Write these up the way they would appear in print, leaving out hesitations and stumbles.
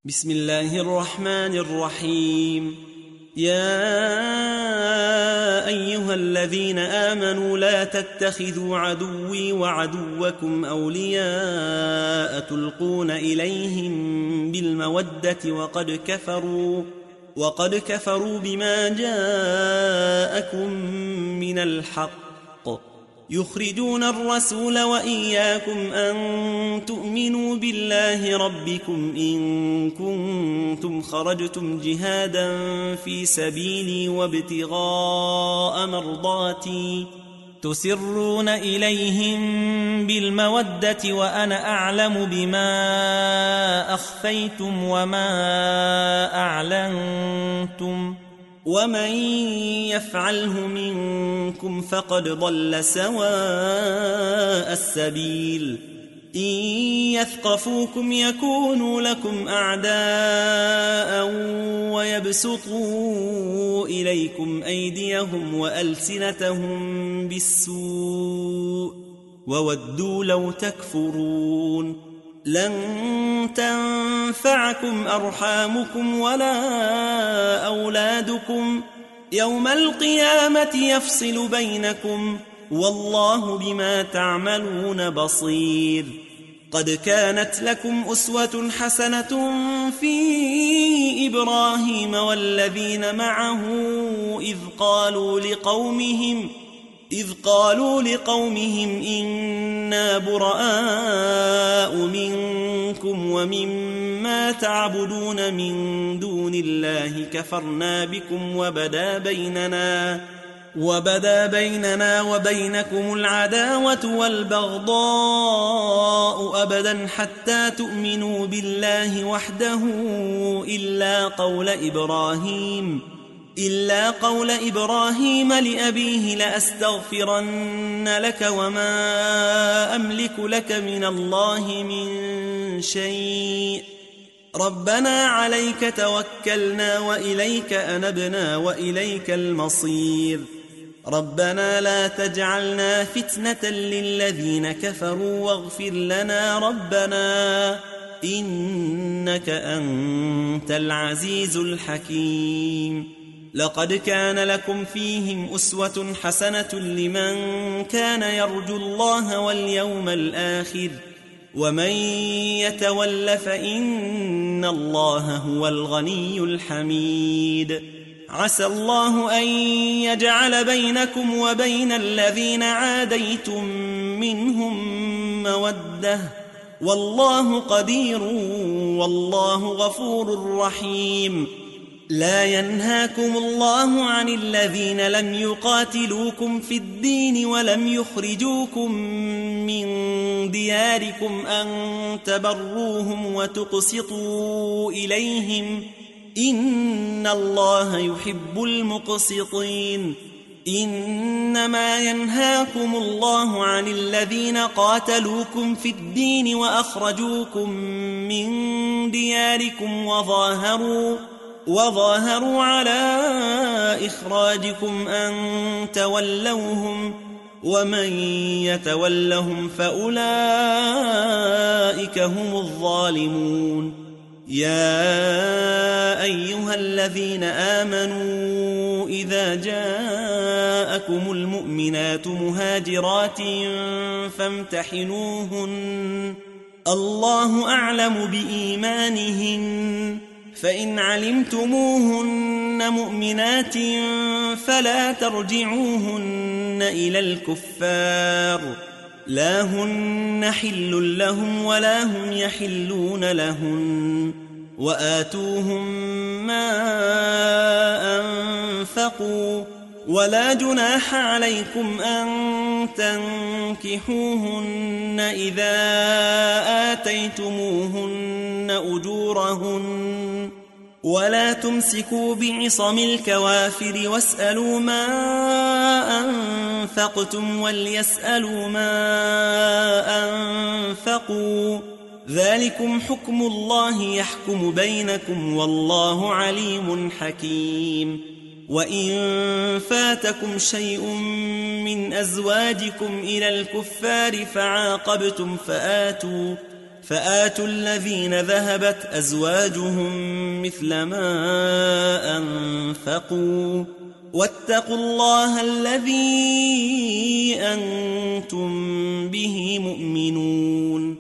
بسم الله الرحمن الرحيم. يا أيها الذين آمنوا لا تتخذوا عدوي وعدوكم أولياء تلقون إليهم بالمودة وقد كفروا بما جاءكم من الحق يخرجون الرسول وإياكم أن تؤمنوا بالله ربكم إن كنتم خرجتم جهادا في سبيلي وابتغاء مرضاتي تسرون إليهم بالمودة وأنا أعلم بما أخفيتم وما أعلنتم ومن يفعله منكم فقد ضل سواء السبيل. إن يثقفوكم يكونوا لكم أعداء ويبسطوا إليكم أيديهم وألسنتهم بالسوء وودوا لو تكفرون. لن تنفعكم أرحامكم ولا أولادكم يوم القيامة يفصل بينكم والله بما تعملون بصير. قد كانت لكم أسوة حسنة في إبراهيم والذين معه إذ قالوا لقومهم إنا براء منكم ومما تعبدون من دون الله كفرنا بكم وبدا بيننا وبينكم العداوة والبغضاء أبدا حتى تؤمنوا بالله وحده إلا قول إبراهيم لأبيه لأستغفرن لك وما أملك لك من الله من شيء ربنا عليك توكلنا وإليك أنبنا وإليك المصير. ربنا لا تجعلنا فتنة للذين كفروا واغفر لنا ربنا إنك أنت العزيز الحكيم. لقد كان لكم فيهم أسوة حسنة لمن كان يرجو الله واليوم الآخر ومن يتول فإن الله هو الغني الحميد. عسى الله أن يجعل بينكم وبين الذين عاديتم منهم مودة والله قدير والله غفور رحيم. لا ينهاكم الله عن الذين لم يقاتلوكم في الدين ولم يخرجوكم من دياركم أن تبروهم وتقسطوا إليهم إن الله يحب المقسطين. إنما ينهاكم الله عن الذين قاتلوكم في الدين وأخرجوكم من دياركم وظاهروا على إخراجكم أن تولوهم ومن يتولهم فأولئك هم الظالمون. يا أيها الذين آمنوا إذا جاءكم المؤمنات مهاجرات فامتحنوهن الله أعلم بإيمانهن فإن علمتموهن مؤمنات فلا ترجعوهن إلى الكفار لا هن حل لهم ولا هم يحلون لهن وآتوهم ما أنفقوا ولا جناح عليكم أن تنكحوهن إذا آتيتموهن أجورهن ولا تمسكوا بعصم الكوافر واسألوا ما أنفقتم وليسألوا ما أنفقوا ذلكم حكم الله يحكم بينكم والله عليم حكيم. وإن فاتكم شيء من أزواجكم إلى الكفار فعاقبتم فآتوا الذين ذهبت أزواجهم مثل ما أنفقوا واتقوا الله الذي أنتم به مؤمنون.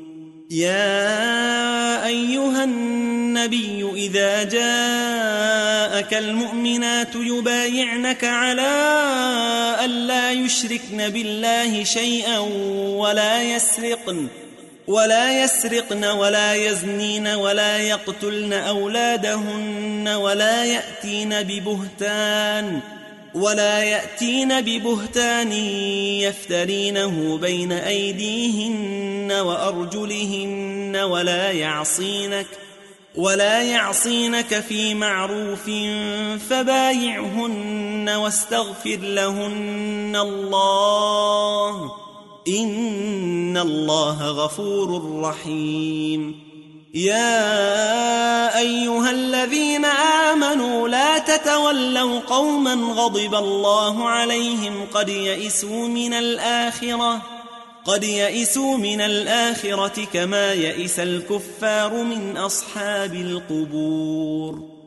يا أيها النبي إذا جاءك المؤمنات يبايعنك على ألا يشركن بالله شيئا ولا يسرقن ولا يزنين ولا يقتلن أولادهن ولا يأتين ببهتان يفترينه بين أيديهن وأرجلهن ولا يعصينك في معروف فبايعهن واستغفر لهن الله إن الله غفور رحيم. يا أيها الذين آمنوا لا تتولوا قوما غضب الله عليهم قد يئسوا من الآخرة كما يئس الكفار من أصحاب القبور.